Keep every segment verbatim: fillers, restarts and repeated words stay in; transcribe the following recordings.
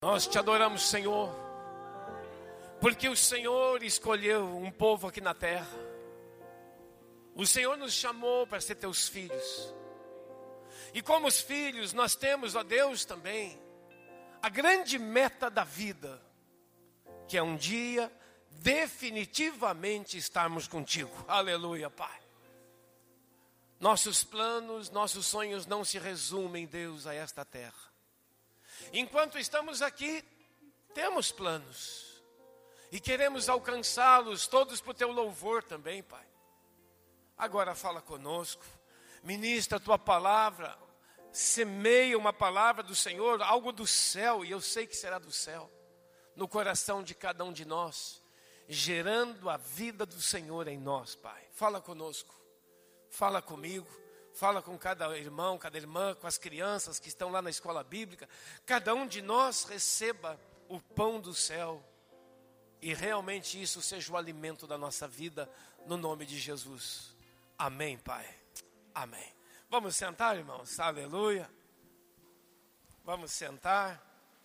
Nós te adoramos, Senhor, porque o Senhor escolheu um povo aqui na terra. O Senhor nos chamou para ser teus filhos. E como os filhos, nós temos, ó Deus, também a grande meta da vida, que é um dia definitivamente estarmos contigo. Aleluia, Pai. Nossos planos, nossos sonhos não se resumem, Deus, a esta terra. Enquanto estamos aqui, temos planos. E queremos alcançá-los todos para o teu louvor também, Pai. Agora fala conosco. Ministra a tua palavra. Semeia uma palavra do Senhor, algo do céu, e eu sei que será do céu, no coração de cada um de nós, gerando a vida do Senhor em nós, Pai. Fala conosco. Fala comigo. Fala com cada irmão, cada irmã, com as crianças que estão lá na escola bíblica. Cada um de nós receba o pão do céu. E realmente isso seja o alimento da nossa vida, no nome de Jesus. Amém, Pai. Amém. Vamos sentar, irmãos? Aleluia. Vamos sentar.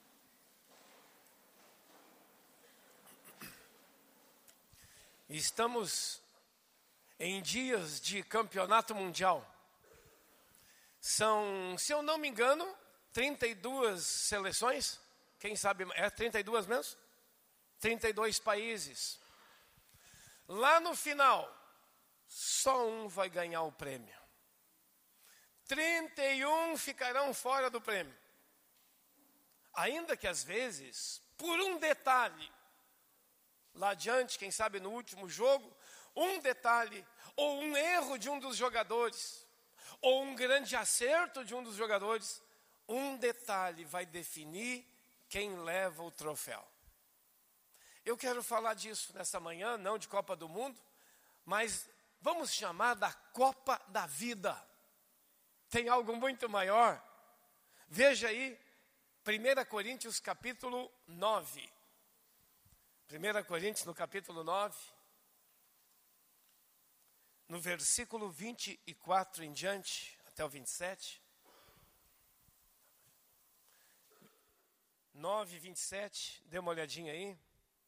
Estamos em dias de campeonato mundial. São, se eu não me engano, trinta e duas seleções. Quem sabe, é trinta e duas mesmo? trinta e dois países. Lá no final, só um vai ganhar o prêmio. trinta e um ficarão fora do prêmio. Ainda que às vezes, por um detalhe, lá adiante, quem sabe no último jogo, um detalhe ou um erro de um dos jogadores, ou um grande acerto de um dos jogadores, um detalhe vai definir quem leva o troféu. Eu quero falar disso nessa manhã, não de Copa do Mundo, mas vamos chamar da Copa da Vida. Tem algo muito maior. Veja aí, primeira Coríntios capítulo nove. primeira Coríntios no capítulo nove. No versículo vinte e quatro em diante, até o vinte e sete. nove, vinte e sete, dê uma olhadinha aí.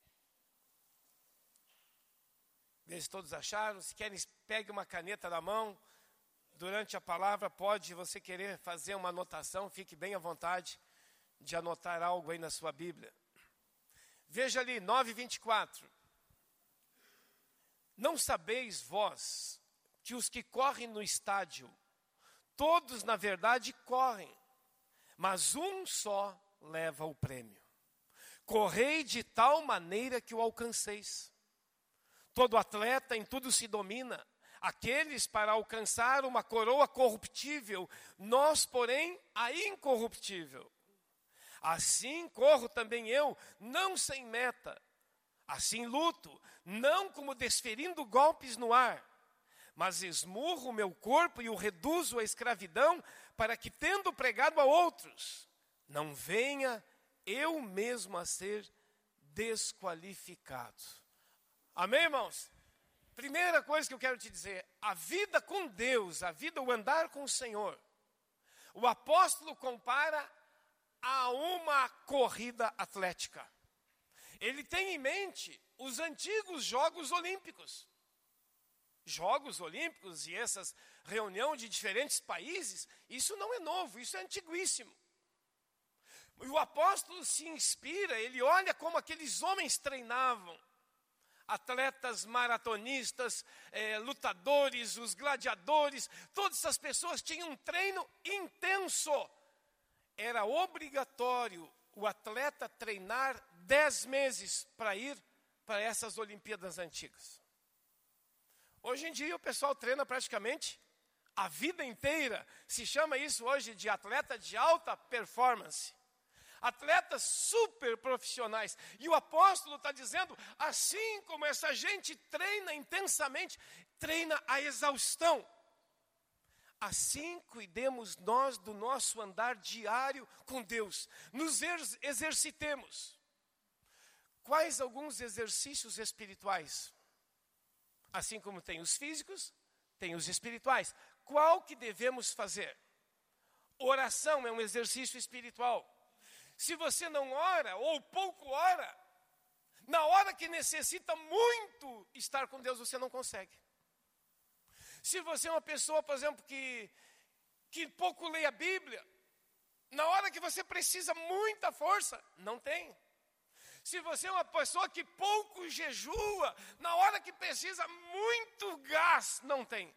Vê se todos acharam. Se querem, pegue uma caneta na mão. Durante a palavra, pode você querer fazer uma anotação, fique bem à vontade de anotar algo aí na sua Bíblia. Veja ali, nove, vinte e quatro. Não sabeis vós que os que correm no estádio, todos na verdade correm, mas um só leva o prêmio. Correi de tal maneira que o alcanceis. Todo atleta em tudo se domina, aqueles para alcançar uma coroa corruptível, nós, porém, a incorruptível. Assim corro também eu, não sem meta. Assim luto, não como desferindo golpes no ar, mas esmurro o meu corpo e o reduzo à escravidão, para que, tendo pregado a outros, não venha eu mesmo a ser desqualificado. Amém, irmãos? Primeira coisa que eu quero te dizer, a vida com Deus, a vida, o andar com o Senhor, o apóstolo compara a uma corrida atlética. Ele tem em mente os antigos Jogos Olímpicos. Jogos Olímpicos e essas reuniões de diferentes países, isso não é novo, isso é antiguíssimo. E o apóstolo se inspira, ele olha como aqueles homens treinavam. Atletas maratonistas, eh, lutadores, os gladiadores, todas essas pessoas tinham um treino intenso. Era obrigatório o atleta treinar dez meses para ir para essas Olimpíadas antigas. Hoje em dia o pessoal treina praticamente a vida inteira. Se chama isso hoje de atleta de alta performance. Atletas super profissionais. E o apóstolo está dizendo, assim como essa gente treina intensamente, treina a exaustão, assim cuidemos nós do nosso andar diário com Deus. Nos exercitemos. Quais alguns exercícios espirituais? Assim como tem os físicos, tem os espirituais. Qual que devemos fazer? Oração é um exercício espiritual. Se você não ora, ou pouco ora, na hora que necessita muito estar com Deus, você não consegue. Se você é uma pessoa, por exemplo, que, que pouco lê a Bíblia, na hora que você precisa muita força, não tem. Se você é uma pessoa que pouco jejua, na hora que precisa muito gás, não tem.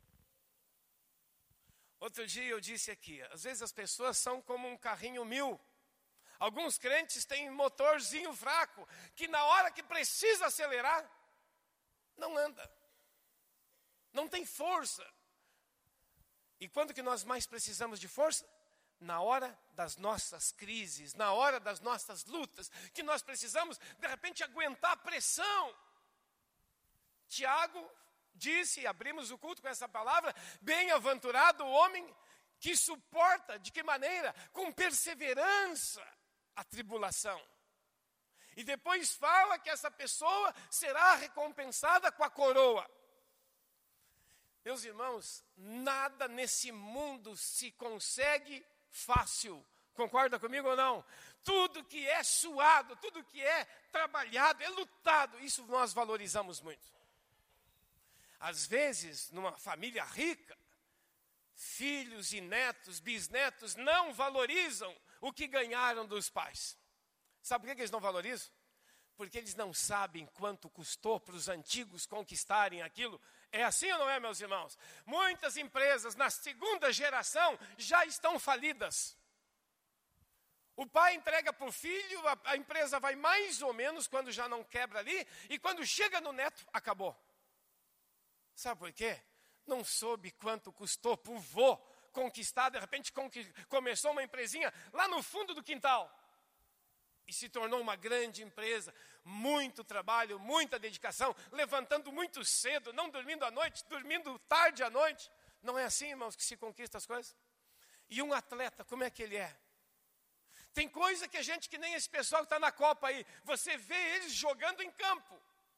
Outro dia eu disse aqui, às vezes as pessoas são como um carrinho mil. Alguns crentes têm motorzinho fraco, que na hora que precisa acelerar, não anda. Não tem força. E quando que nós mais precisamos de força? Na hora das nossas crises, na hora das nossas lutas, que nós precisamos, de repente, aguentar a pressão. Tiago disse, e abrimos o culto com essa palavra, bem-aventurado o homem que suporta, de que maneira? Com perseverança, a tribulação. E depois fala que essa pessoa será recompensada com a coroa. Meus irmãos, nada nesse mundo se consegue fácil. Concorda comigo ou não? Tudo que é suado, tudo que é trabalhado, é lutado, isso nós valorizamos muito. Às vezes, numa família rica, filhos e netos, bisnetos não valorizam o que ganharam dos pais. Sabe por que eles não valorizam? Porque eles não sabem quanto custou para os antigos conquistarem aquilo. É assim ou não é, meus irmãos? Muitas empresas na segunda geração já estão falidas. O pai entrega para o filho, a, a empresa vai mais ou menos quando já não quebra ali, e quando chega no neto, acabou. Sabe por quê? Não soube quanto custou para o vô conquistar, de repente começou uma empresinha lá no fundo do quintal. E se tornou uma grande empresa, muito trabalho, muita dedicação, levantando muito cedo, não dormindo à noite, dormindo tarde à noite. Não é assim, irmãos, que se conquista as coisas? E um atleta, como é que ele é? Tem coisa que a gente, que nem esse pessoal que está na Copa aí, você vê eles jogando em campo.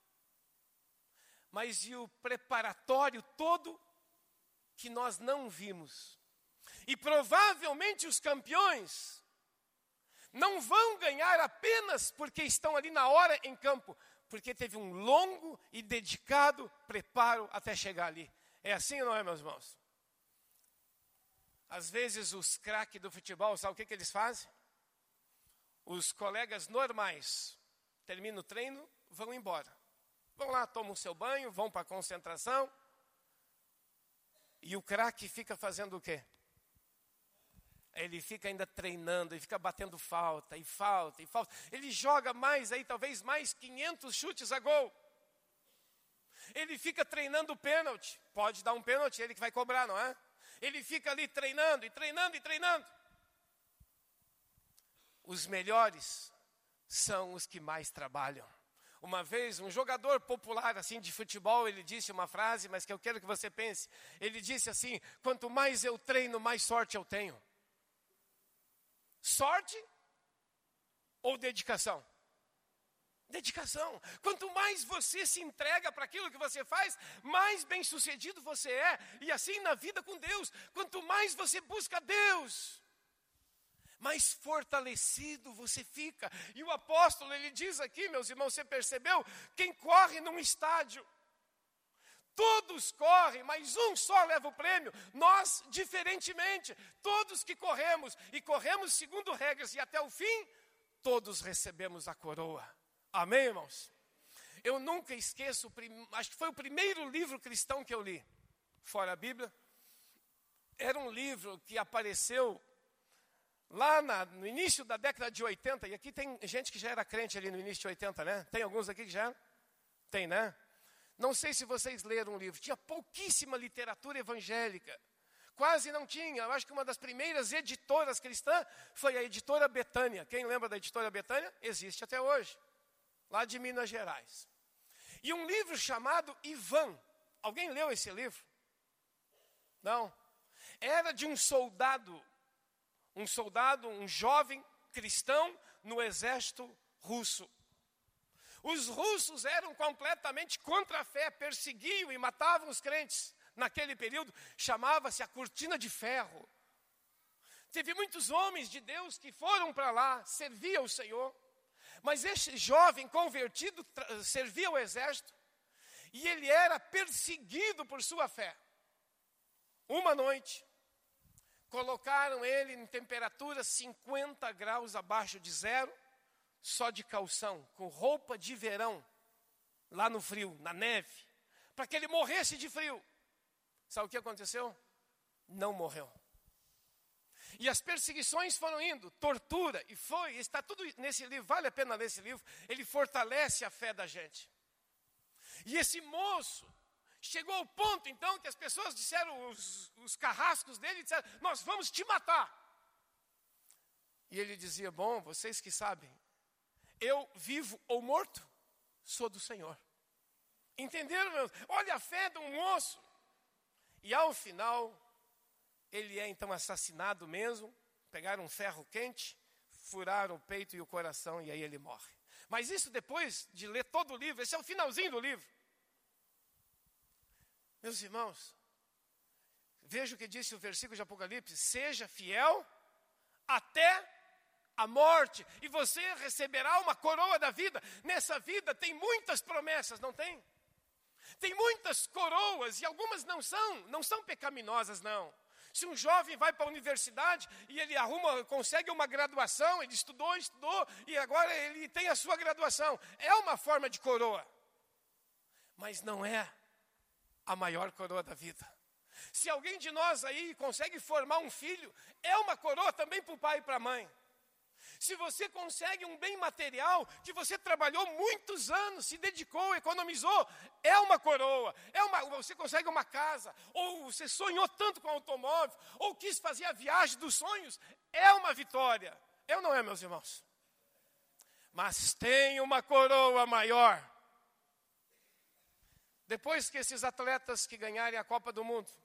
Mas e o preparatório todo que nós não vimos? E provavelmente os campeões não vão ganhar apenas porque estão ali na hora em campo, porque teve um longo e dedicado preparo até chegar ali. É assim ou não é, meus irmãos? Às vezes os craques do futebol, sabe o que, que eles fazem? Os colegas normais terminam o treino, vão embora. Vão lá, tomam o seu banho, vão para a concentração. E o craque fica fazendo o quê? Ele fica ainda treinando, ele fica batendo falta, e falta, e falta. Ele joga mais aí, talvez mais quinhentos chutes a gol. Ele fica treinando o pênalti. Pode dar um pênalti, ele que vai cobrar, não é? Ele fica ali treinando, e treinando, e treinando. Os melhores são os que mais trabalham. Uma vez, um jogador popular assim de futebol, ele disse uma frase, mas que eu quero que você pense. Ele disse assim, quanto mais eu treino, mais sorte eu tenho. Sorte ou dedicação? Dedicação. Quanto mais você se entrega para aquilo que você faz, mais bem sucedido você é. E assim na vida com Deus, quanto mais você busca Deus, mais fortalecido você fica. E o apóstolo, ele diz aqui, meus irmãos, você percebeu? Quem corre num estádio, todos correm, mas um só leva o prêmio. Nós, diferentemente, todos que corremos, e corremos segundo regras, e até o fim, todos recebemos a coroa. Amém, irmãos? Eu nunca esqueço, acho que foi o primeiro livro cristão que eu li, fora a Bíblia. Era um livro que apareceu lá na, no início da década de oitenta, e aqui tem gente que já era crente ali no início de oitenta, né? Tem alguns aqui que já eram? Tem, né? Não sei se vocês leram o livro. Tinha pouquíssima literatura evangélica. Quase não tinha. Eu acho que uma das primeiras editoras cristãs foi a editora Betânia. Quem lembra da editora Betânia? Existe até hoje. Lá de Minas Gerais. E um livro chamado Ivan. Alguém leu esse livro? Não. Era de um soldado. Um soldado, um jovem cristão no exército russo. Os russos eram completamente contra a fé, perseguiam e matavam os crentes. Naquele período, chamava-se a cortina de ferro. Teve muitos homens de Deus que foram para lá, serviam o Senhor. Mas este jovem convertido servia o exército. E ele era perseguido por sua fé. Uma noite, colocaram ele em temperatura cinquenta graus abaixo de zero, só de calção, com roupa de verão, lá no frio, na neve, para que ele morresse de frio. Sabe o que aconteceu? Não morreu. E as perseguições foram indo, tortura, e foi, está tudo nesse livro, vale a pena ler esse livro, ele fortalece a fé da gente. E esse moço chegou ao ponto, então, que as pessoas disseram, os, os carrascos dele disseram, nós vamos te matar. E ele dizia, bom, vocês que sabem, eu vivo ou morto, sou do Senhor. Entenderam, meus? Olha a fé de um moço. E ao final, ele é então assassinado mesmo, pegaram um ferro quente, furaram o peito e o coração e aí ele morre. Mas isso depois de ler todo o livro, esse é o finalzinho do livro. Meus irmãos, veja o que disse o versículo de Apocalipse, seja fiel até a morte, e você receberá uma coroa da vida. Nessa vida tem muitas promessas, não tem? Tem muitas coroas, e algumas não são, não são pecaminosas, não. Se um jovem vai para a universidade e ele arruma, consegue uma graduação, ele estudou, estudou, e agora ele tem a sua graduação. É uma forma de coroa, mas não é a maior coroa da vida. Se alguém de nós aí consegue formar um filho, é uma coroa também para o pai e para a mãe. Se você consegue um bem material, que você trabalhou muitos anos, se dedicou, economizou, é uma coroa. É uma, você consegue uma casa, ou você sonhou tanto com um automóvel, ou quis fazer a viagem dos sonhos, é uma vitória. É ou não é, meus irmãos? Mas tem uma coroa maior. Depois que esses atletas que ganharem a Copa do Mundo,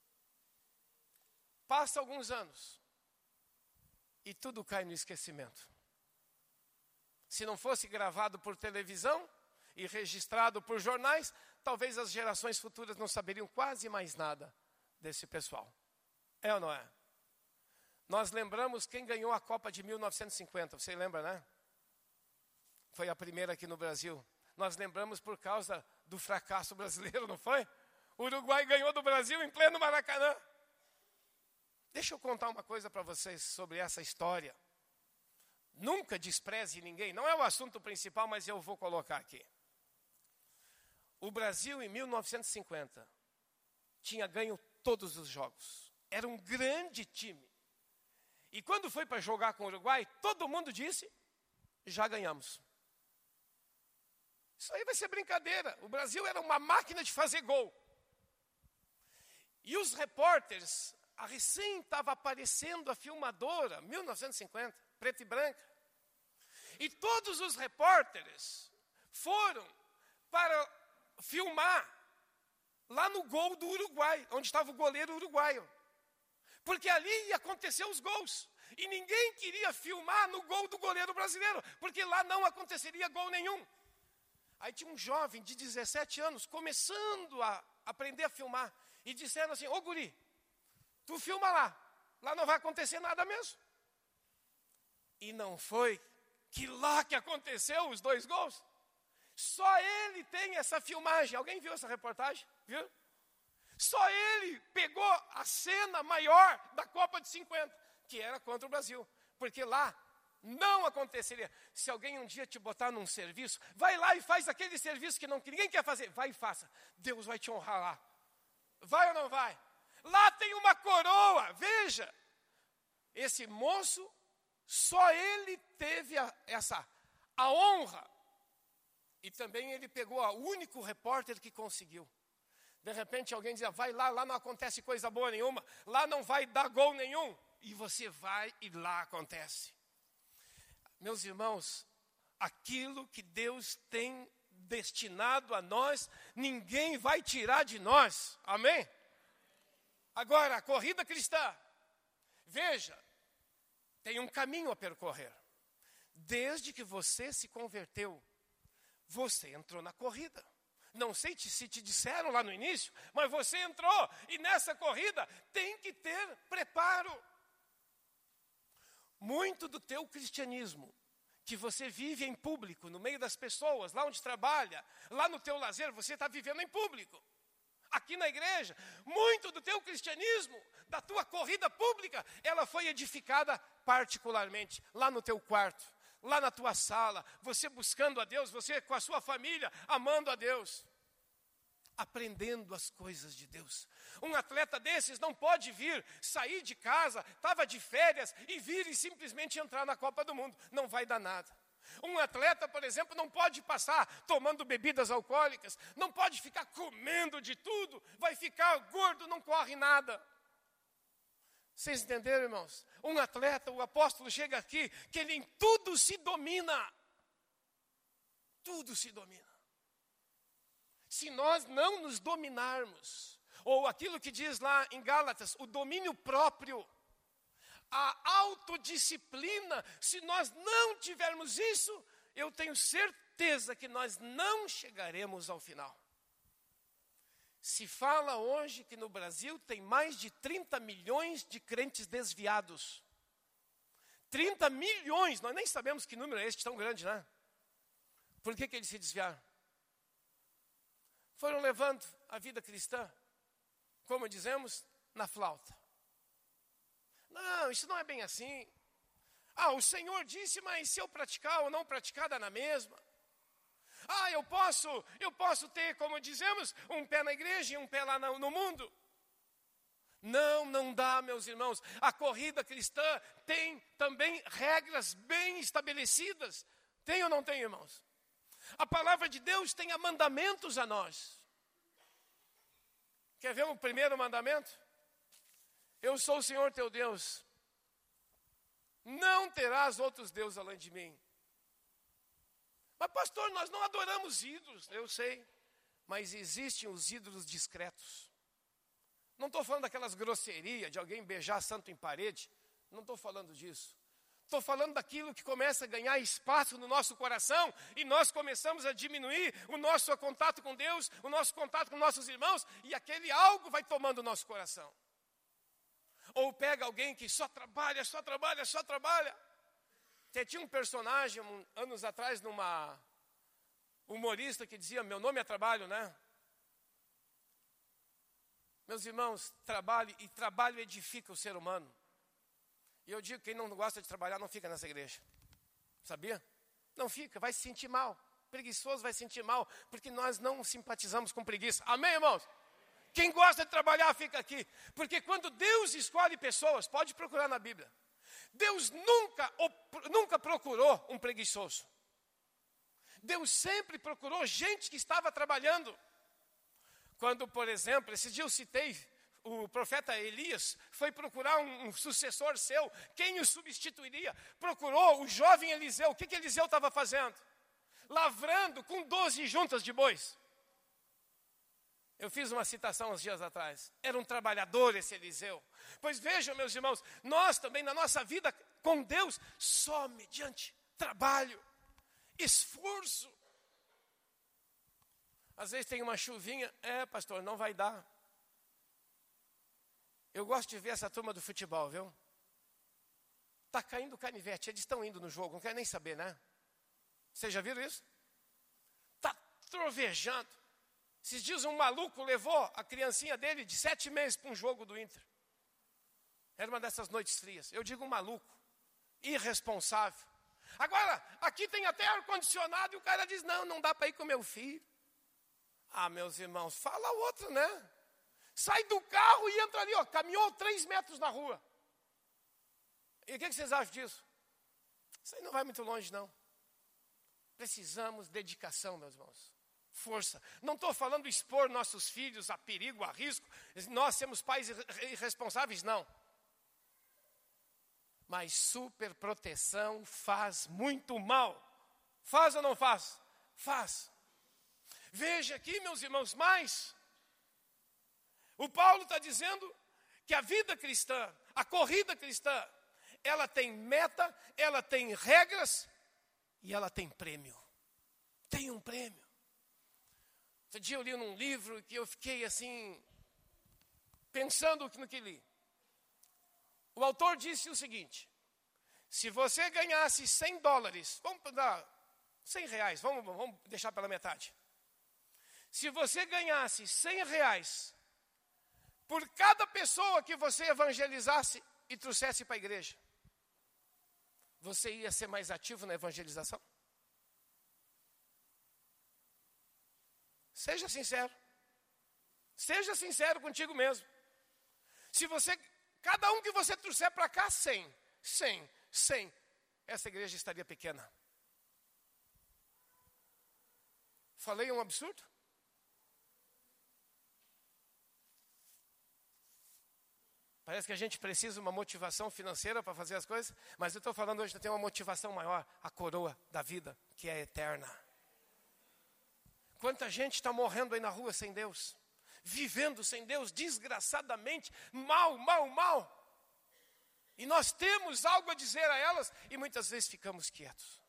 passa alguns anos, e tudo cai no esquecimento. Se não fosse gravado por televisão e registrado por jornais, talvez as gerações futuras não saberiam quase mais nada desse pessoal. É ou não é? Nós lembramos quem ganhou a Copa de mil novecentos e cinquenta, você lembra, né? Foi a primeira aqui no Brasil. Nós lembramos por causa do fracasso brasileiro, não foi? O Uruguai ganhou do Brasil em pleno Maracanã. Deixa eu contar uma coisa para vocês sobre essa história. Nunca despreze ninguém, não é o assunto principal, mas eu vou colocar aqui. O Brasil, em mil novecentos e cinquenta, tinha ganho todos os jogos. Era um grande time. E quando foi para jogar com o Uruguai, todo mundo disse, já ganhamos. Isso aí vai ser brincadeira. O Brasil era uma máquina de fazer gol. E os repórteres, a recém estava aparecendo a filmadora, mil novecentos e cinquenta, preta e branca. E todos os repórteres foram para filmar lá no gol do Uruguai, onde estava o goleiro uruguaio. Porque ali ia acontecer os gols. E ninguém queria filmar no gol do goleiro brasileiro, porque lá não aconteceria gol nenhum. Aí tinha um jovem de dezessete anos, começando a aprender a filmar. E disseram assim, ô guri, tu filma lá, lá não vai acontecer nada mesmo. E não foi que lá que aconteceu os dois gols. Só ele tem essa filmagem. Alguém viu essa reportagem? Viu? Só ele pegou a cena maior da Copa de cinquenta, que era contra o Brasil. Porque lá não aconteceria. Se alguém um dia te botar num serviço, vai lá e faz aquele serviço que, não, que ninguém quer fazer. Vai e faça. Deus vai te honrar lá. Vai ou não vai? Lá tem uma coroa. Veja, esse moço, só ele teve a, essa, a honra. E também ele pegou o único repórter que conseguiu. De repente alguém dizia, vai lá, lá não acontece coisa boa nenhuma. Lá não vai dar gol nenhum. E você vai e lá acontece. Meus irmãos, aquilo que Deus tem destinado a nós, ninguém vai tirar de nós. Amém? Agora, a corrida cristã. Veja, tem um caminho a percorrer. Desde que você se converteu, você entrou na corrida. Não sei se te disseram lá no início, mas você entrou. E nessa corrida tem que ter preparo. muito do teu cristianismo, que você vive em público, no meio das pessoas, lá onde trabalha, lá no teu lazer, você está vivendo em público. Aqui na igreja, muito do teu cristianismo, da tua corrida pública, ela foi edificada particularmente, lá no teu quarto, lá na tua sala, você buscando a Deus, você com a sua família, amando a Deus, aprendendo as coisas de Deus. Um atleta desses não pode vir, sair de casa, estava de férias e vir e simplesmente entrar na Copa do Mundo. Não vai dar nada. Um atleta, por exemplo, não pode passar tomando bebidas alcoólicas, não pode ficar comendo de tudo, vai ficar gordo, não corre nada. Vocês entenderam, irmãos? Um atleta, o apóstolo chega aqui, que ele em tudo se domina. Tudo se domina. Se nós não nos dominarmos, ou aquilo que diz lá em Gálatas, o domínio próprio, a autodisciplina, se nós não tivermos isso, eu tenho certeza que nós não chegaremos ao final. Se fala hoje que no Brasil tem mais de trinta milhões de crentes desviados. trinta milhões, nós nem sabemos que número é esse tão grande, né? Por que que eles se desviaram? Foram levando a vida cristã, como dizemos, na flauta. Não, isso não é bem assim. Ah, o Senhor disse, mas se eu praticar ou não praticar, dá na mesma. Ah, eu posso, eu posso ter, como dizemos, um pé na igreja e um pé lá no, no mundo. Não, não dá, meus irmãos. A corrida cristã tem também regras bem estabelecidas. Tem ou não tem, irmãos? A palavra de Deus tem mandamentos a nós. Quer ver o primeiro mandamento? Eu sou o Senhor teu Deus. Não terás outros deuses além de mim. Mas pastor, nós não adoramos ídolos. Eu sei, mas existem os ídolos discretos. Não estou falando daquelas grosserias de alguém beijar santo em parede. Não estou falando disso. Estou falando daquilo que começa a ganhar espaço no nosso coração e nós começamos a diminuir o nosso contato com Deus, o nosso contato com nossos irmãos, e aquele algo vai tomando o nosso coração. Ou pega alguém que só trabalha, só trabalha, só trabalha. Tinha um personagem, um, anos atrás, numa humorista que dizia, meu nome é trabalho, né? Meus irmãos, trabalho, e trabalho edifica o ser humano. E eu digo, quem não gosta de trabalhar não fica nessa igreja. Sabia? Não fica, vai se sentir mal. Preguiçoso vai se sentir mal, porque nós não simpatizamos com preguiça. Amém, irmãos? Quem gosta de trabalhar fica aqui. Porque quando Deus escolhe pessoas, pode procurar na Bíblia. Deus nunca, nunca procurou um preguiçoso. Deus sempre procurou gente que estava trabalhando. Quando, por exemplo, esse dia eu citei, o profeta Elias foi procurar um, um sucessor seu. Quem o substituiria? Procurou o jovem Eliseu. O que, que Eliseu estava fazendo? Lavrando com doze juntas de bois. Eu fiz uma citação uns dias atrás. Era um trabalhador esse Eliseu. Pois vejam, meus irmãos, nós também na nossa vida com Deus, só mediante trabalho, esforço. Às vezes tem uma chuvinha, é pastor, não vai dar. Eu gosto de ver essa turma do futebol, viu? Está caindo canivete, eles estão indo no jogo, não quer nem saber, né? Vocês já viram isso? Está trovejando. Esses dias um maluco levou a criancinha dele de sete meses para um jogo do Inter. Era uma dessas noites frias. Eu digo um maluco, irresponsável. Agora, aqui tem até ar-condicionado e o cara diz, não, não dá para ir com meu filho. Ah, meus irmãos, fala outro, né? Sai do carro e entra ali, ó, caminhou três metros na rua. E o que, que vocês acham disso? Isso aí não vai muito longe, não. Precisamos de dedicação, meus irmãos. Força. Não estou falando expor nossos filhos a perigo, a risco. Nós sermos pais irresponsáveis, não. Mas superproteção faz muito mal. Faz ou não faz? Faz. Veja aqui, meus irmãos, mais. O Paulo está dizendo que a vida cristã, a corrida cristã, ela tem meta, ela tem regras e ela tem prêmio. Tem um prêmio. Outro dia eu li num livro que eu fiquei assim, pensando no que li. O autor disse o seguinte, Se você ganhasse cem dólares, vamos dar cem reais, vamos, vamos deixar pela metade. Se você ganhasse cem reais por cada pessoa que você evangelizasse e trouxesse para a igreja, você ia ser mais ativo na evangelização? Seja sincero. Seja sincero contigo mesmo. Se você, cada um que você trouxer para cá, cem, cem, cem, essa igreja estaria pequena. Falei um absurdo? Parece que a gente precisa de uma motivação financeira para fazer as coisas, mas eu estou falando hoje que tem uma motivação maior, a coroa da vida, que é eterna. Quanta gente está morrendo aí na rua sem Deus, vivendo sem Deus, desgraçadamente, mal, mal, mal. E nós temos algo a dizer a elas e muitas vezes ficamos quietos.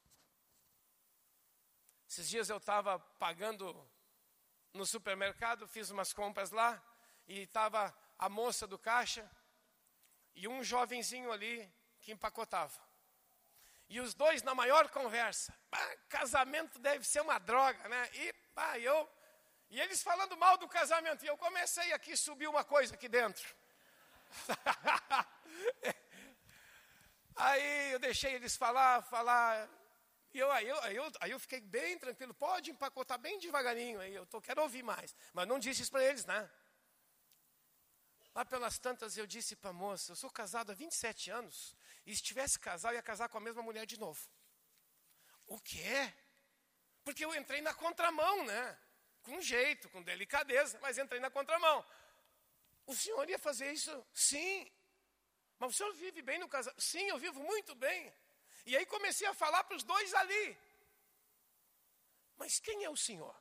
Esses dias eu estava pagando no supermercado, fiz umas compras lá, e estava a moça do caixa e um jovenzinho ali que empacotava. E os dois na maior conversa. Ah, casamento deve ser uma droga, né? E, ah, eu, e eles falando mal do casamento. E eu comecei aqui a subir uma coisa aqui dentro. Aí eu deixei eles falar, falar. E eu, aí, eu, aí, eu, aí eu fiquei bem tranquilo. Pode empacotar bem devagarinho. Aí eu tô, quero ouvir mais. Mas não disse isso para eles, né? Lá pelas tantas eu disse para a moça, eu sou casado há vinte e sete anos, e se tivesse casado, eu ia casar com a mesma mulher de novo. O quê? Porque eu entrei na contramão, né? Com jeito, com delicadeza, mas entrei na contramão. O senhor ia fazer isso? Sim. Mas o senhor vive bem no casamento? Sim, eu vivo muito bem. E aí comecei a falar para os dois ali. Mas quem é o senhor?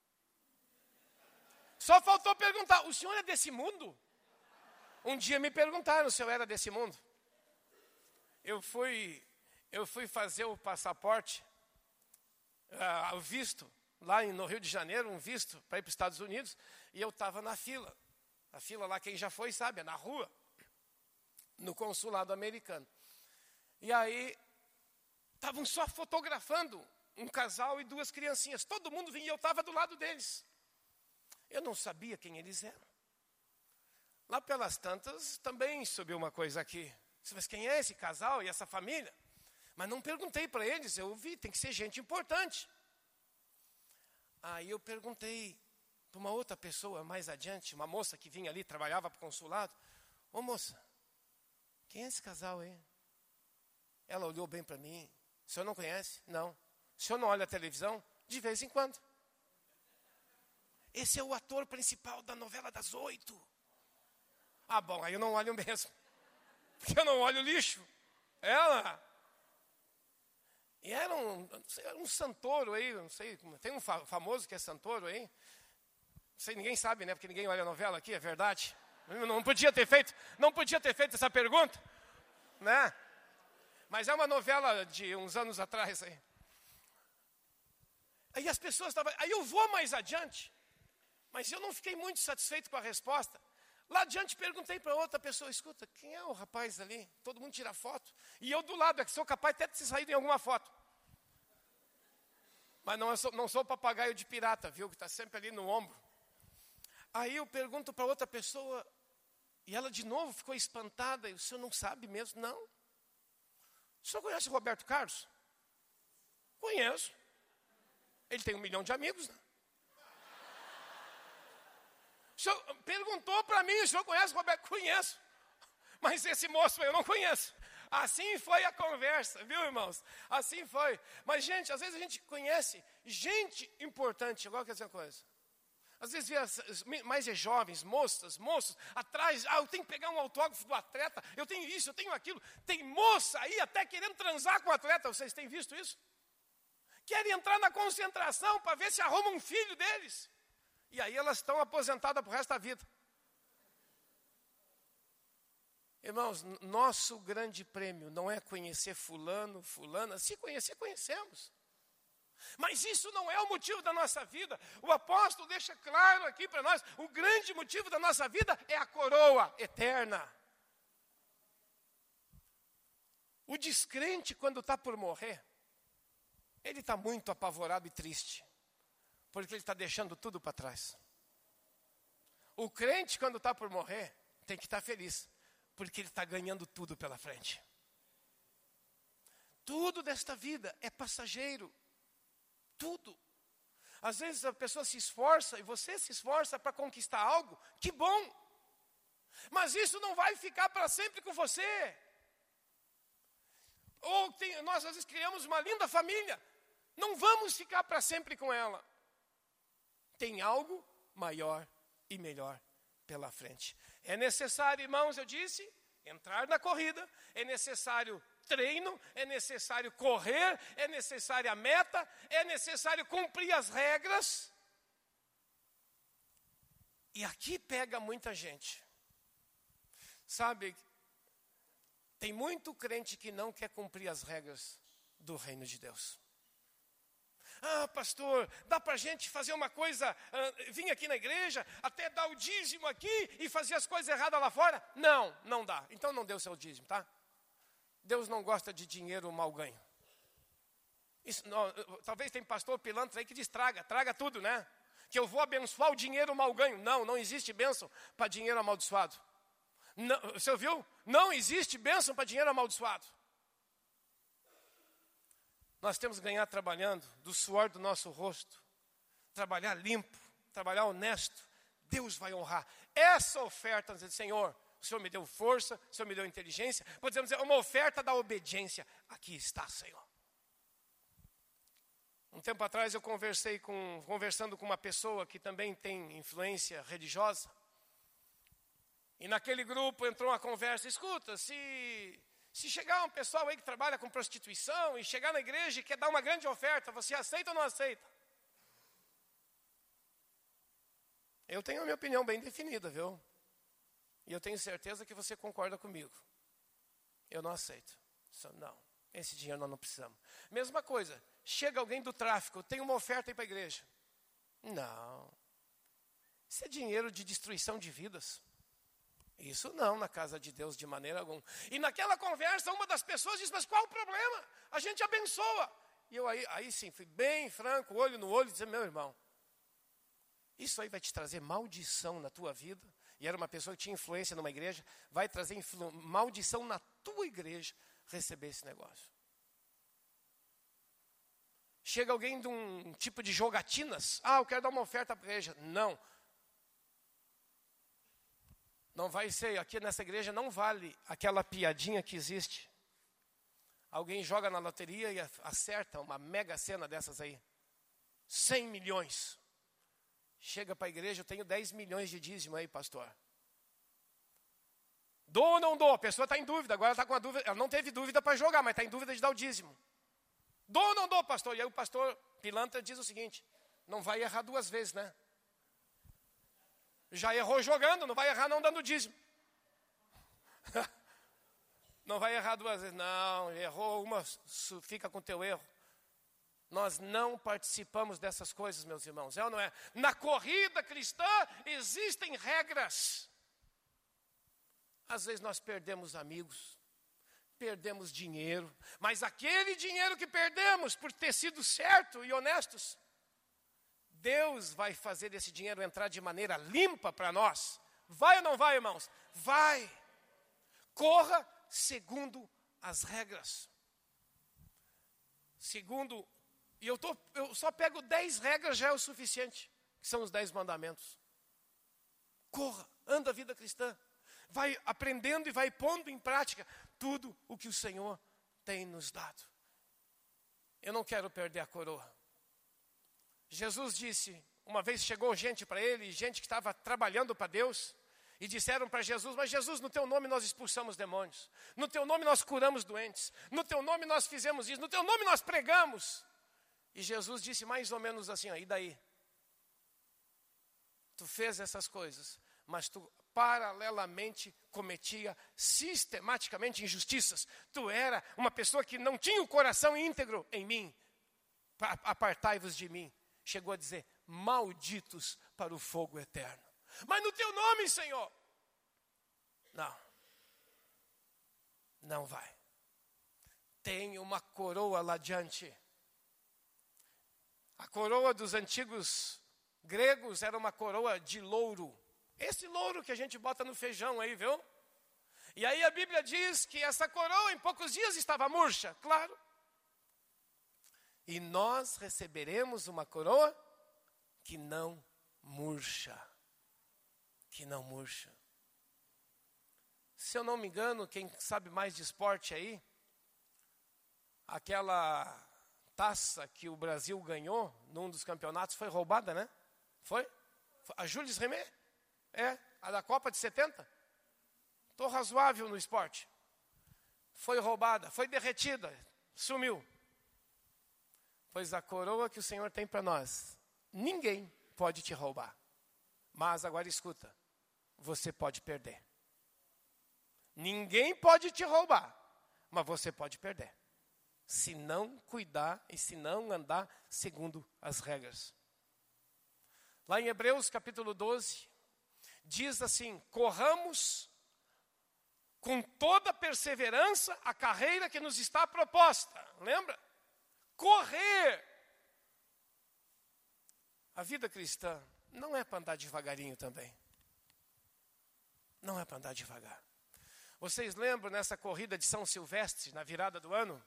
Só faltou perguntar, o senhor é desse mundo? Um dia me perguntaram se eu era desse mundo. Eu fui, eu fui fazer o passaporte, uh, o visto, lá no Rio de Janeiro, um visto para ir para os Estados Unidos, e eu estava na fila. A fila lá, quem já foi sabe, é na rua, no consulado americano. E aí, estavam só fotografando um casal e duas criancinhas. Todo mundo vinha e eu estava do lado deles. Eu não sabia quem eles eram. Lá pelas tantas, também subiu uma coisa aqui. Mas quem é esse casal e essa família? Mas não perguntei para eles, eu vi, tem que ser gente importante. Aí eu perguntei para uma outra pessoa mais adiante, uma moça que vinha ali, trabalhava para o consulado. Ô moça, quem é esse casal aí? Ela olhou bem para mim. O senhor não conhece? Não. O senhor não olha a televisão? De vez em quando. Esse é o ator principal da novela das oito. Ah, bom, aí eu não olho mesmo. Porque eu não olho lixo. Ela. E era um, era um Santoro aí, não sei, tem um famoso que é Santoro aí. Não sei, ninguém sabe, né? Porque ninguém olha a novela aqui, é verdade. Não podia ter feito, não podia ter feito essa pergunta, né? Mas é uma novela de uns anos atrás aí. Aí as pessoas estavam, aí eu vou mais adiante, mas eu não fiquei muito satisfeito com a resposta. Lá adiante perguntei para outra pessoa, escuta, quem é o rapaz ali? Todo mundo tira foto. E eu do lado, é que sou capaz até de ter saído em alguma foto. Mas não, eu sou, não sou papagaio de pirata, viu? Que está sempre ali no ombro. Aí eu pergunto para outra pessoa, e ela de novo ficou espantada. E o senhor não sabe mesmo? Não. O senhor conhece o Roberto Carlos? Conheço. Ele tem um milhão de amigos, né? O senhor perguntou para mim, o senhor conhece o Roberto? Conheço. Mas esse moço eu não conheço. Assim foi a conversa, viu, irmãos? Assim foi. Mas, gente, às vezes a gente conhece gente importante. Agora quer dizer uma coisa. Às vezes vê mais jovens, moças, moços, atrás. Ah, eu tenho que pegar um autógrafo do atleta. Eu tenho isso, eu tenho aquilo. Tem moça aí até querendo transar com o atleta. Vocês têm visto isso? Querem entrar na concentração para ver se arruma um filho deles. E aí elas estão aposentadas para o resto da vida. Irmãos, nosso grande prêmio não é conhecer fulano, fulana. Se conhecer, conhecemos. Mas isso não é o motivo da nossa vida. O apóstolo deixa claro aqui para nós, o grande motivo da nossa vida é a coroa eterna. O descrente, quando está por morrer, ele está muito apavorado e triste, porque ele está deixando tudo para trás. O crente, quando está por morrer, tem que estar feliz, porque ele está ganhando tudo pela frente. Tudo desta vida é passageiro. Tudo. Às vezes a pessoa se esforça, e você se esforça para conquistar algo, que bom. Mas isso não vai ficar para sempre com você. Ou tem, nós às vezes criamos uma linda família, não vamos ficar para sempre com ela. Tem algo maior e melhor pela frente. É necessário, irmãos, eu disse, entrar na corrida, é necessário treino, é necessário correr, é necessária a meta, é necessário cumprir as regras. E aqui pega muita gente. Sabe, tem muito crente que não quer cumprir as regras do reino de Deus. Ah, pastor, dá para a gente fazer uma coisa, uh, vir aqui na igreja, até dar o dízimo aqui e fazer as coisas erradas lá fora? Não, não dá. Então não dê o seu dízimo, tá? Deus não gosta de dinheiro mal ganho. Isso, não, talvez tem pastor pilantra aí que diz, traga, traga tudo, né? Que eu vou abençoar o dinheiro mal ganho. Não, não existe bênção para dinheiro amaldiçoado. Não, você ouviu? Não existe bênção para dinheiro amaldiçoado. Nós temos que ganhar trabalhando, do suor do nosso rosto. Trabalhar limpo, trabalhar honesto. Deus vai honrar. Essa oferta, dizer, Senhor, o Senhor me deu força, o Senhor me deu inteligência. Podemos dizer, uma oferta da obediência. Aqui está, Senhor. Um tempo atrás eu conversei com, conversando com uma pessoa que também tem influência religiosa. E naquele grupo entrou uma conversa, escuta, se, se chegar um pessoal aí que trabalha com prostituição e chegar na igreja e quer dar uma grande oferta, você aceita ou não aceita? Eu tenho a minha opinião bem definida, viu? E eu tenho certeza que você concorda comigo. Eu não aceito. Não, esse dinheiro nós não precisamos. Mesma coisa, chega alguém do tráfico, tem uma oferta aí para a igreja. Não. Isso é dinheiro de destruição de vidas. Isso não, na casa de Deus, de maneira alguma. E naquela conversa, uma das pessoas disse, mas qual o problema? A gente abençoa. E eu aí, aí sim, fui bem franco, olho no olho, e dizer, meu irmão, isso aí vai te trazer maldição na tua vida. E era uma pessoa que tinha influência numa igreja, vai trazer influ- maldição na tua igreja, receber esse negócio. Chega alguém de um tipo de jogatinas, ah, eu quero dar uma oferta para a igreja. Não. Não vai ser, aqui nessa igreja não vale aquela piadinha que existe. Alguém joga na loteria e acerta uma mega cena dessas aí. cem milhões. Chega para a igreja, eu tenho dez milhões de dízimo aí, pastor. Dou ou não dou? A pessoa está em dúvida, agora está com a dúvida. Ela não teve dúvida para jogar, mas está em dúvida de dar o dízimo. Dou ou não dou, pastor? E aí o pastor pilantra diz o seguinte, não vai errar duas vezes, né? Já errou jogando, não vai errar não dando dízimo. Não vai errar duas vezes. Não, errou uma, fica com o teu erro. Nós não participamos dessas coisas, meus irmãos. É ou não é? Na corrida cristã existem regras. Às vezes nós perdemos amigos, perdemos dinheiro. Mas aquele dinheiro que perdemos por ter sido certo e honestos, Deus vai fazer esse dinheiro entrar de maneira limpa para nós. Vai ou não vai, irmãos? Vai. Corra segundo as regras. Segundo, e eu, tô, eu só pego dez regras, já é o suficiente, que são os dez mandamentos. Corra, anda a vida cristã. Vai aprendendo e vai pondo em prática tudo o que o Senhor tem nos dado. Eu não quero perder a coroa. Jesus disse, uma vez chegou gente para ele, gente que estava trabalhando para Deus, e disseram para Jesus, mas Jesus, no teu nome nós expulsamos demônios, no teu nome nós curamos doentes, no teu nome nós fizemos isso, no teu nome nós pregamos. E Jesus disse mais ou menos assim, ó, e daí? Tu fez essas coisas, mas tu paralelamente cometia sistematicamente injustiças. Tu era uma pessoa que não tinha o coração íntegro em mim. Apartai-vos de mim. Chegou a dizer, malditos para o fogo eterno. Mas no teu nome, Senhor. Não. Não vai. tem uma coroa lá adiante. A coroa dos antigos gregos era uma coroa de louro. Esse louro que a gente bota no feijão aí, viu? E aí a Bíblia diz que essa coroa em poucos dias estava murcha, claro. E nós receberemos uma coroa que não murcha. Que não murcha. Se eu não me engano, quem sabe mais de esporte aí, aquela taça que o Brasil ganhou num dos campeonatos foi roubada, né? Foi? A Jules Rimet? É, a da Copa de setenta? Estou razoável no esporte. Foi roubada, foi derretida, sumiu. Pois a coroa que o Senhor tem para nós, ninguém pode te roubar. Mas agora escuta, você pode perder. Ninguém pode te roubar, mas você pode perder. Se não cuidar e se não andar segundo as regras. Lá em Hebreus capítulo doze, diz assim: corramos com toda perseverança a carreira que nos está proposta. Lembra? Correr. A vida cristã não é para andar devagarinho também. Não é para andar devagar. Vocês lembram nessa corrida de São Silvestre, na virada do ano?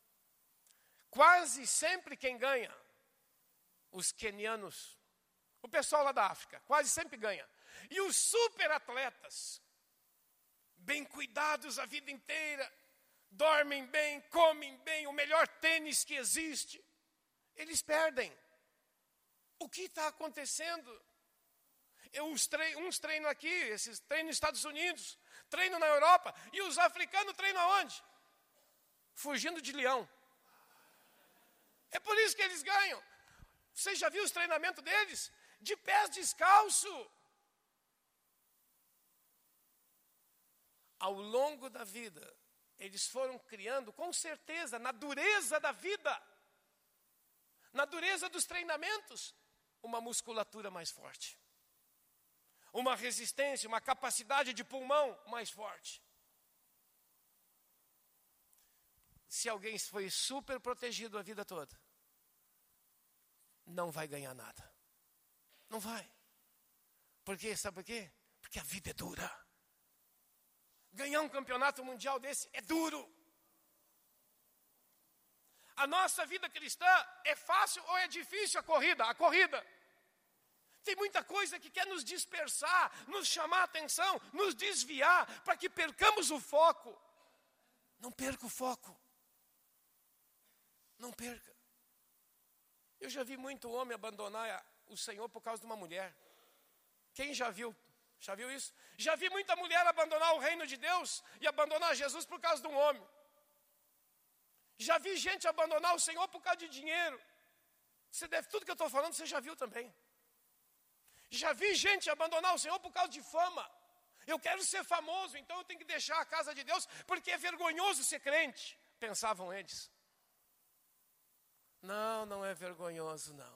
Quase sempre quem ganha? Os quenianos. O pessoal lá da África, quase sempre ganha. E os super atletas, bem cuidados a vida inteira, dormem bem, comem bem, o melhor tênis que existe, eles perdem. O que está acontecendo? Eu, uns, tre uns treinam aqui, esses treinam nos Estados Unidos, treinam na Europa, e os africanos treinam aonde? Fugindo de leão. É por isso que eles ganham. Você já viu os treinamentos deles? De pés descalço. Ao longo da vida, eles foram criando, com certeza, na dureza da vida, na dureza dos treinamentos, uma musculatura mais forte. Uma resistência, uma capacidade de pulmão mais forte. Se alguém foi super protegido a vida toda, não vai ganhar nada. Não vai. Por quê? Sabe por quê? Porque a vida é dura. Ganhar um campeonato mundial desse é duro. A nossa vida cristã é fácil ou é difícil a corrida? A corrida. Tem muita coisa que quer nos dispersar, nos chamar a atenção, nos desviar, para que percamos o foco. Não perca o foco. Não perca. Eu já vi muito homem abandonar o Senhor por causa de uma mulher. Quem já viu? Já viu isso? Já vi muita mulher abandonar o reino de Deus e abandonar Jesus por causa de um homem. Já vi gente abandonar o Senhor por causa de dinheiro. Você deve, tudo que eu estou falando, você já viu também. Já vi gente abandonar o Senhor por causa de fama. Eu quero ser famoso, então eu tenho que deixar a casa de Deus, porque é vergonhoso ser crente, pensavam eles. Não, não é vergonhoso, não.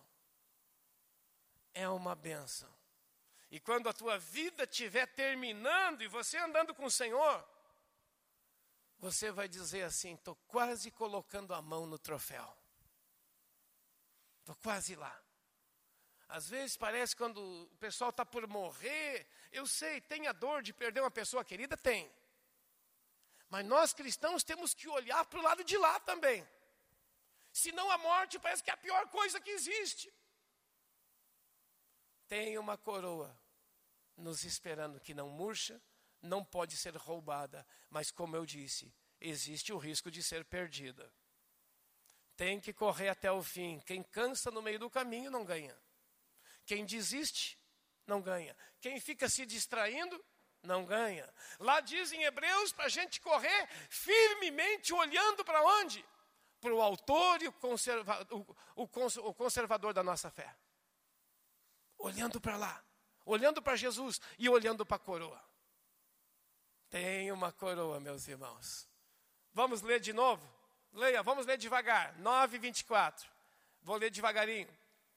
É uma bênção. E quando a tua vida estiver terminando e você andando com o Senhor, você vai dizer assim: estou quase colocando a mão no troféu. Estou quase lá. Às vezes parece quando o pessoal está por morrer, eu sei, tem a dor de perder uma pessoa querida? Tem. Mas nós cristãos temos que olhar para o lado de lá também. Senão a morte parece que é a pior coisa que existe. Tem uma coroa nos esperando que não murcha, não pode ser roubada, mas como eu disse, existe o risco de ser perdida. Tem que correr até o fim. Quem cansa no meio do caminho não ganha. Quem desiste, não ganha. Quem fica se distraindo, não ganha. Lá diz em Hebreus para a gente correr firmemente olhando para onde? Para o autor e o, conserva, o, o, o conservador da nossa fé. Olhando para lá. Olhando para Jesus e olhando para a coroa. Tem uma coroa, meus irmãos. Vamos ler de novo? Leia, vamos ler devagar. nove, vinte e quatro. Vou ler devagarinho.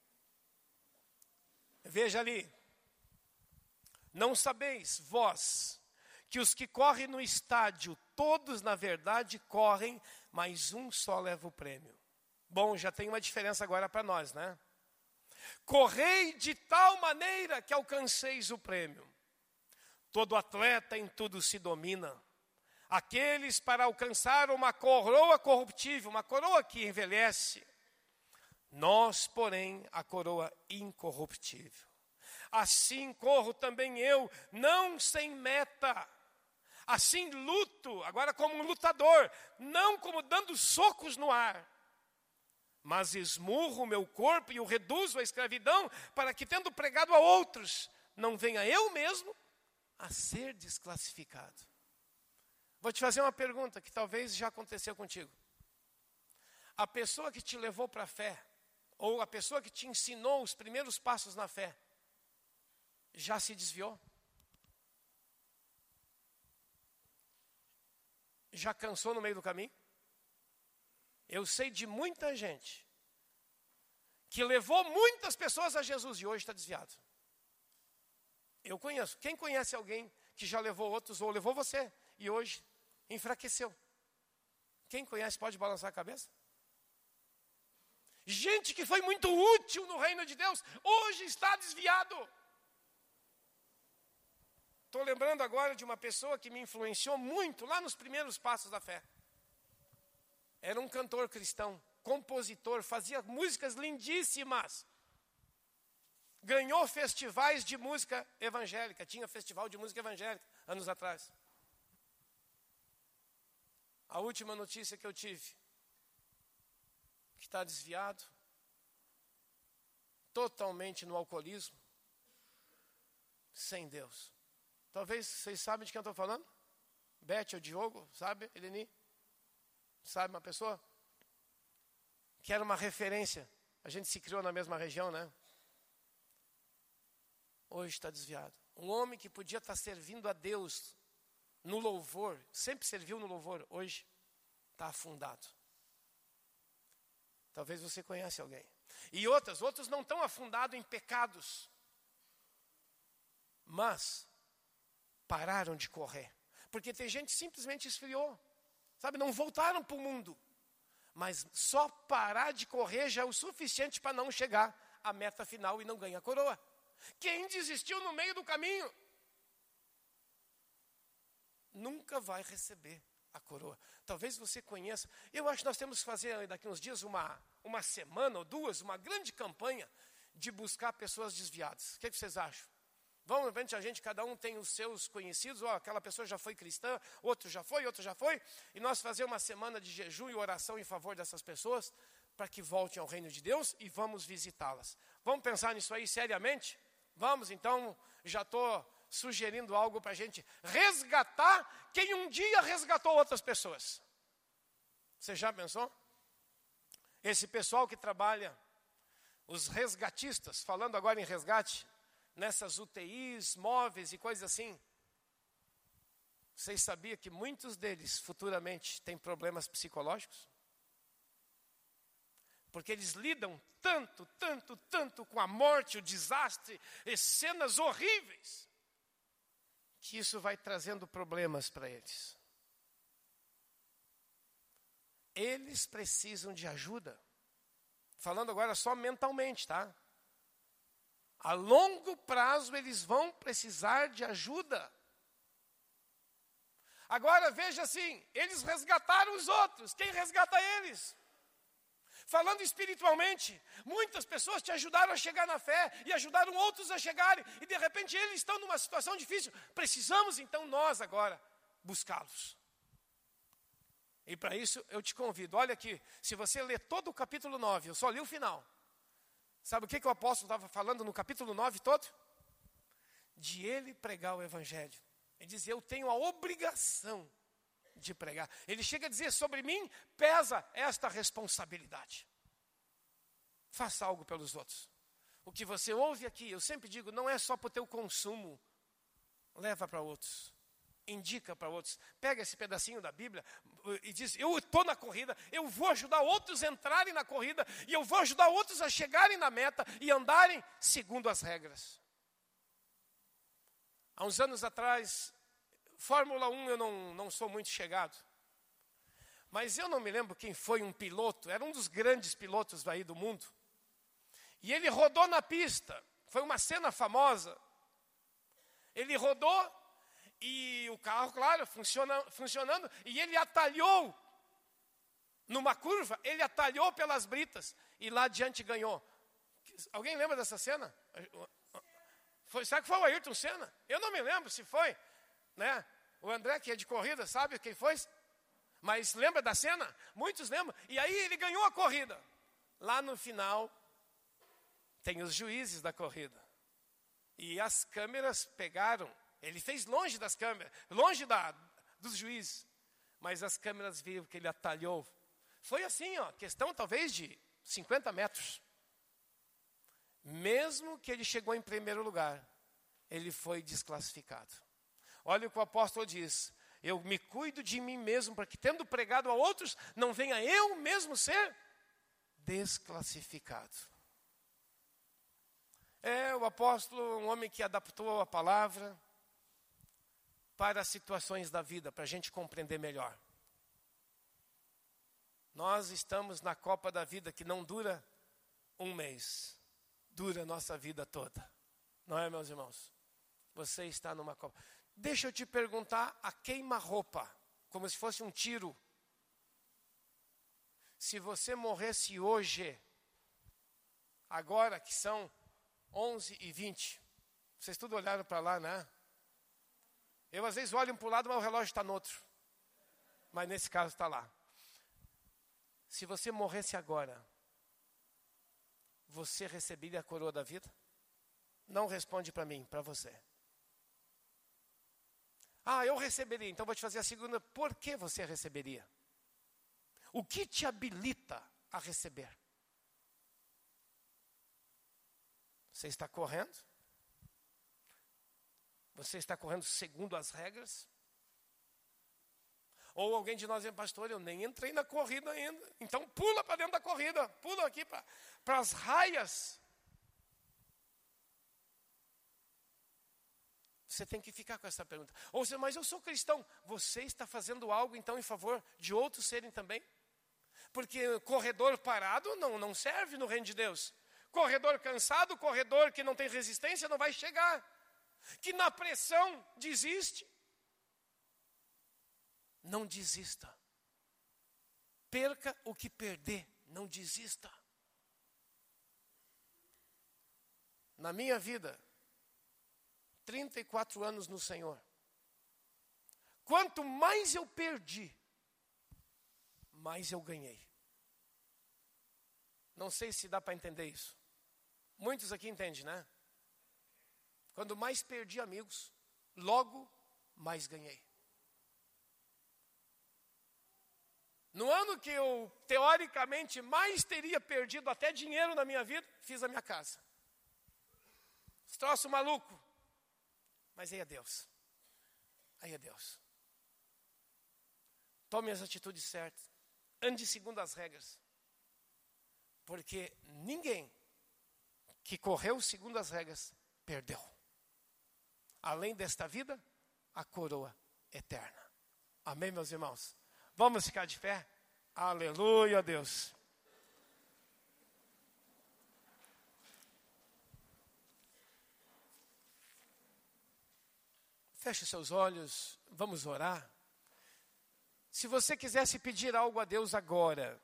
Veja ali. Não sabeis, vós, que os que correm no estádio, todos, na verdade, correm, mas um só leva o prêmio. Bom, já tem uma diferença agora para nós, né? Correi de tal maneira que alcanceis o prêmio. Todo atleta em tudo se domina. Aqueles para alcançar uma coroa corruptível, uma coroa que envelhece. Nós, porém, a coroa incorruptível. Assim corro também eu, não sem meta. Assim luto, agora como um lutador, não como dando socos no ar. Mas esmurro o meu corpo e o reduzo à escravidão, para que, tendo pregado a outros, não venha eu mesmo a ser desclassificado. Vou te fazer uma pergunta que talvez já aconteceu contigo. A pessoa que te levou para a fé, ou a pessoa que te ensinou os primeiros passos na fé, já se desviou? Já cansou no meio do caminho? Eu sei de muita gente que levou muitas pessoas a Jesus e hoje está desviado. Eu conheço. Quem conhece alguém que já levou outros ou levou você e hoje enfraqueceu? Quem conhece pode balançar a cabeça? Gente que foi muito útil no reino de Deus, hoje está desviado. Estou lembrando agora de uma pessoa que me influenciou muito lá nos primeiros passos da fé. Era um cantor cristão, compositor, fazia músicas lindíssimas. Ganhou festivais de música evangélica. Tinha festival de música evangélica anos atrás. A última notícia que eu tive, que está desviado, totalmente no alcoolismo, sem Deus. Talvez vocês sabem de quem eu estou falando? Beth ou Diogo, sabe, Eleni? Sabe uma pessoa? Que era uma referência. A gente se criou na mesma região, né? Hoje está desviado. Um homem que podia estar servindo a Deus no louvor, sempre serviu no louvor, hoje está afundado. Talvez você conheça alguém. E outras, outros não estão afundados em pecados, mas pararam de correr. Porque tem gente que simplesmente esfriou. Sabe, não voltaram para o mundo. Mas só parar de correr já é o suficiente para não chegar à meta final e não ganhar a coroa. Quem desistiu no meio do caminho nunca vai receber a coroa. Talvez você conheça. Eu acho que nós temos que fazer daqui uns dias uma, uma semana ou duas, uma grande campanha de buscar pessoas desviadas. O que, é que vocês acham? Vamos, a gente, cada um tem os seus conhecidos, ó, aquela pessoa já foi cristã, outro já foi, outro já foi, e nós fazer uma semana de jejum e oração em favor dessas pessoas, para que voltem ao reino de Deus e vamos visitá-las. Vamos pensar nisso aí seriamente? Vamos, então, já estou sugerindo algo para a gente resgatar quem um dia resgatou outras pessoas. Você já pensou? Esse pessoal que trabalha, os resgatistas, falando agora em resgate, nessas U T Is, móveis e coisas assim. Vocês sabiam que muitos deles futuramente têm problemas psicológicos? Porque eles lidam tanto, tanto, tanto com a morte, o desastre, e cenas horríveis, que isso vai trazendo problemas para eles. Eles precisam de ajuda. Falando agora só mentalmente, tá? A longo prazo eles vão precisar de ajuda. Agora veja assim, eles resgataram os outros, quem resgata eles? Falando espiritualmente, muitas pessoas te ajudaram a chegar na fé e ajudaram outros a chegarem, e de repente eles estão numa situação difícil. Precisamos então nós agora buscá-los. E para isso eu te convido, olha aqui, se você ler todo o capítulo nove, eu só li o final. Sabe o que, que o apóstolo estava falando no capítulo nove todo? De ele pregar o evangelho. Ele diz, eu tenho a obrigação de pregar. Ele chega a dizer, sobre mim pesa esta responsabilidade. Faça algo pelos outros. O que você ouve aqui, eu sempre digo, não é só para o teu consumo. Leva para outros. Indica para outros. Pega esse pedacinho da Bíblia e diz, eu estou na corrida, eu vou ajudar outros a entrarem na corrida e eu vou ajudar outros a chegarem na meta e andarem segundo as regras. Há uns anos atrás, Fórmula um eu não, não sou muito chegado. Mas eu não me lembro quem foi um piloto, era um dos grandes pilotos aí do mundo. E ele rodou na pista, foi uma cena famosa. Ele rodou e o carro, claro, funciona, funcionando, e ele atalhou numa curva, ele atalhou pelas britas e lá adiante ganhou. Alguém lembra dessa cena? Foi, será que foi o Ayrton Senna? Eu não me lembro se foi, né? O André, que é de corrida, sabe quem foi? Mas lembra da cena? Muitos lembram. E aí ele ganhou a corrida. Lá no final, tem os juízes da corrida. E as câmeras pegaram. Ele fez longe das câmeras, longe da, dos juízes. Mas as câmeras viram que ele atalhou. Foi assim, ó, questão talvez de cinquenta metros. Mesmo que ele chegou em primeiro lugar, ele foi desclassificado. Olha o que o apóstolo diz. Eu me cuido de mim mesmo, para que tendo pregado a outros, não venha eu mesmo ser desclassificado. É o apóstolo, um homem que adaptou a palavra para as situações da vida, para a gente compreender melhor. Nós estamos na Copa da Vida, que não dura um mês, dura a nossa vida toda. Não é, meus irmãos? Você está numa Copa. Deixa eu te perguntar, a queima-roupa, como se fosse um tiro. Se você morresse hoje, agora que são onze e vinte, vocês tudo olharam para lá, né? Eu às vezes olho para um lado, mas o relógio está no outro. Mas nesse caso está lá. Se você morresse agora, você receberia a coroa da vida? Não responde para mim, para você. Ah, eu receberia, então vou te fazer a segunda. Por que você receberia? O que te habilita a receber? Você está correndo? Você está correndo segundo as regras? Ou alguém de nós diz, pastor, eu nem entrei na corrida ainda. Então pula para dentro da corrida, pula aqui para as raias. Você tem que ficar com essa pergunta. Ou seja, mas eu sou cristão. Você está fazendo algo então em favor de outros serem também? Porque corredor parado não, não serve no reino de Deus. Corredor cansado, corredor que não tem resistência, não vai chegar. Que na pressão desiste. Não desista. Perca o que perder, não desista. Na minha vida, trinta e quatro anos no Senhor. Quanto mais eu perdi, mais eu ganhei. Não sei se dá para entender isso. Muitos aqui entendem, né? Quando mais perdi amigos, logo mais ganhei. No ano que eu, teoricamente, mais teria perdido até dinheiro na minha vida, fiz a minha casa. Esse troço maluco. Mas aí é Deus. Aí é Deus. Tome as atitudes certas. Ande segundo as regras. Porque ninguém que correu segundo as regras perdeu. Além desta vida, a coroa eterna. Amém, meus irmãos? Vamos ficar de pé? Aleluia, Deus. Feche seus olhos, vamos orar. Se você quisesse pedir algo a Deus agora,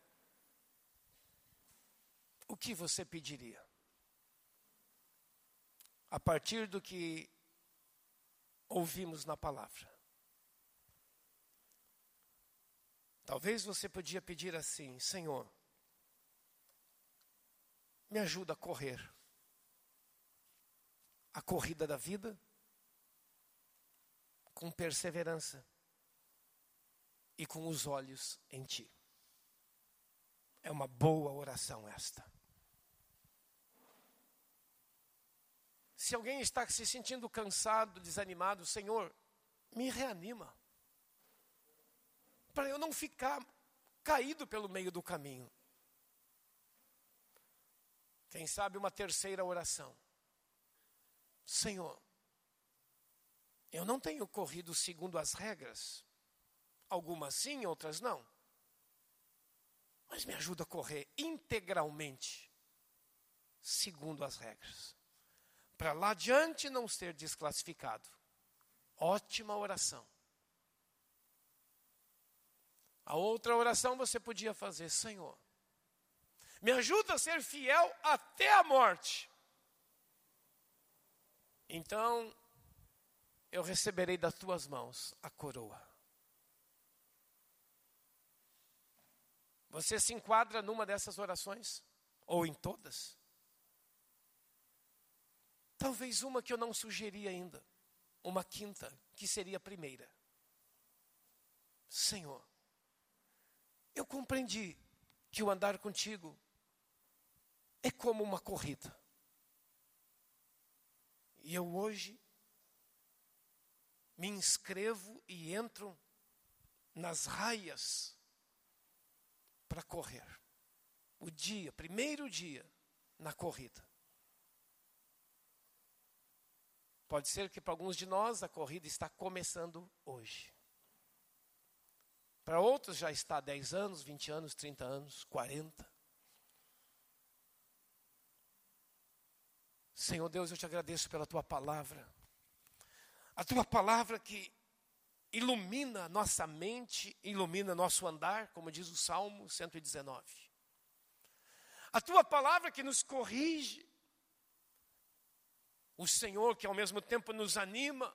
o que você pediria? A partir do que ouvimos na palavra. Talvez você podia pedir assim, Senhor, me ajuda a correr a corrida da vida com perseverança e com os olhos em Ti. É uma boa oração esta. Se alguém está se sentindo cansado, desanimado, Senhor, me reanima. Para eu não ficar caído pelo meio do caminho. Quem sabe uma terceira oração. Senhor, Eu não tenho corrido segundo as regras. Algumas sim, outras não. Mas me ajuda a correr integralmente, segundo as regras. Para lá adiante não ser desclassificado. Ótima oração. A outra oração você podia fazer: Senhor, me ajuda a ser fiel até a morte. Então, eu receberei das tuas mãos a coroa. Você se enquadra numa dessas orações? Ou em todas? Talvez uma que eu não sugeri ainda. Uma quinta, que seria a primeira. Senhor, eu compreendi que o andar contigo é como uma corrida. E eu hoje me inscrevo e entro nas raias para correr. O dia, primeiro dia na corrida. Pode ser que para alguns de nós a corrida está começando hoje. Para outros já está há dez anos, vinte anos, trinta anos, quarenta. Senhor Deus, eu te agradeço pela tua palavra. A tua palavra que ilumina nossa mente, ilumina nosso andar, como diz o Salmo cento e dezenove. A tua palavra que nos corrige. O Senhor que ao mesmo tempo nos anima,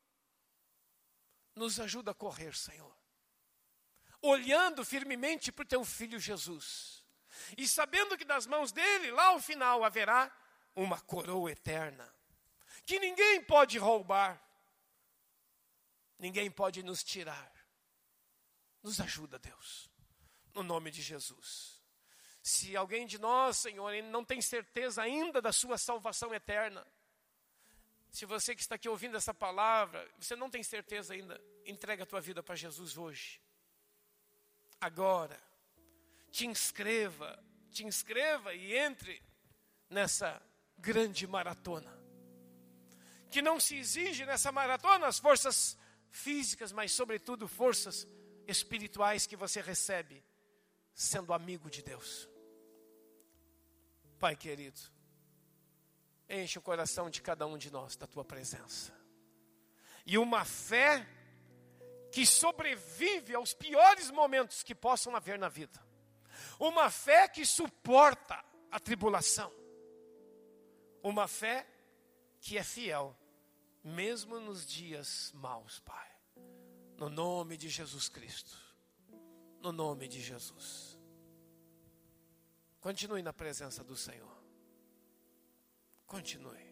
nos ajuda a correr, Senhor. Olhando firmemente para o teu Filho Jesus. E sabendo que das mãos dele, lá ao final, haverá uma coroa eterna. Que ninguém pode roubar. Ninguém pode nos tirar. Nos ajuda, Deus. No nome de Jesus. Se alguém de nós, Senhor, não tem certeza ainda da sua salvação eterna. Se você que está aqui ouvindo essa palavra, você não tem certeza ainda, entrega a tua vida para Jesus hoje. Agora, te inscreva, te inscreva e entre nessa grande maratona. Que não se exige nessa maratona as forças físicas, mas sobretudo forças espirituais que você recebe sendo amigo de Deus. Pai querido, enche o coração de cada um de nós da tua presença. E uma fé que sobrevive aos piores momentos que possam haver na vida. Uma fé que suporta a tribulação. Uma fé que é fiel, mesmo nos dias maus, Pai. No nome de Jesus Cristo. No nome de Jesus. Continue na presença do Senhor. Continue.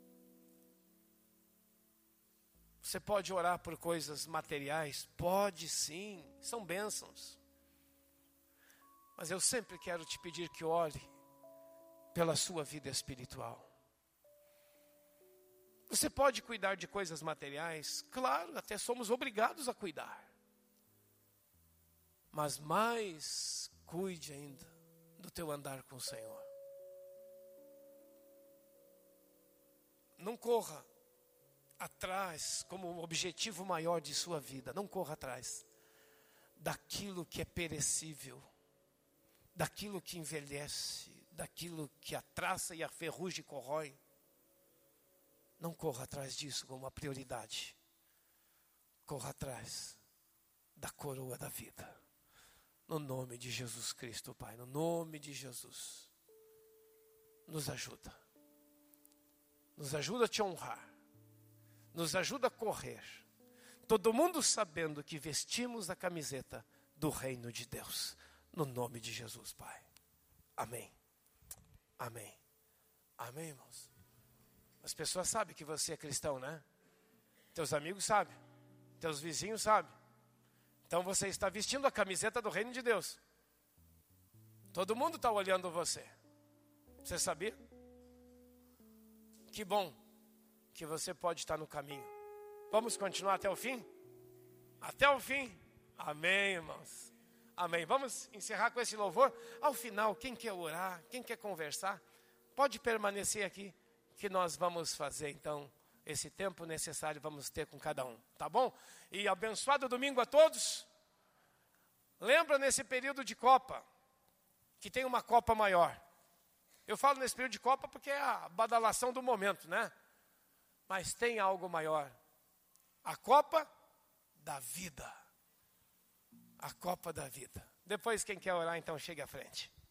Você pode orar por coisas materiais? Pode sim, são bênçãos. Mas eu sempre quero te pedir que ore pela sua vida espiritual. Você pode cuidar de coisas materiais? Claro, até somos obrigados a cuidar. Mas mais cuide ainda do teu andar com o Senhor. Não corra atrás como objetivo maior de sua vida. Não corra atrás daquilo que é perecível, daquilo que envelhece, daquilo que a traça e a ferrugem corrói. Não corra atrás disso como uma prioridade. Corra atrás da coroa da vida. No nome de Jesus Cristo, Pai. No nome de Jesus. Nos ajuda. Nos ajuda a te honrar. Nos ajuda a correr. Todo mundo sabendo que vestimos a camiseta do reino de Deus. No nome de Jesus, Pai. Amém. Amém. Amém, irmãos. As pessoas sabem que você é cristão, né? Teus amigos sabem. Teus vizinhos sabem. Então você está vestindo a camiseta do reino de Deus. Todo mundo está olhando você. Você sabia? Que bom que você pode estar no caminho. Vamos continuar até o fim? Até o fim. Amém, irmãos. Amém. Vamos encerrar com esse louvor. Ao final, quem quer orar, quem quer conversar, pode permanecer aqui, que nós vamos fazer então esse tempo necessário vamos ter com cada um, tá bom? E abençoado domingo a todos. Lembra nesse período de Copa, que tem uma Copa maior. Eu falo nesse período de Copa porque é a badalação do momento, né? Mas tem algo maior. A Copa da vida. A Copa da vida. Depois, quem quer orar, então chegue à frente.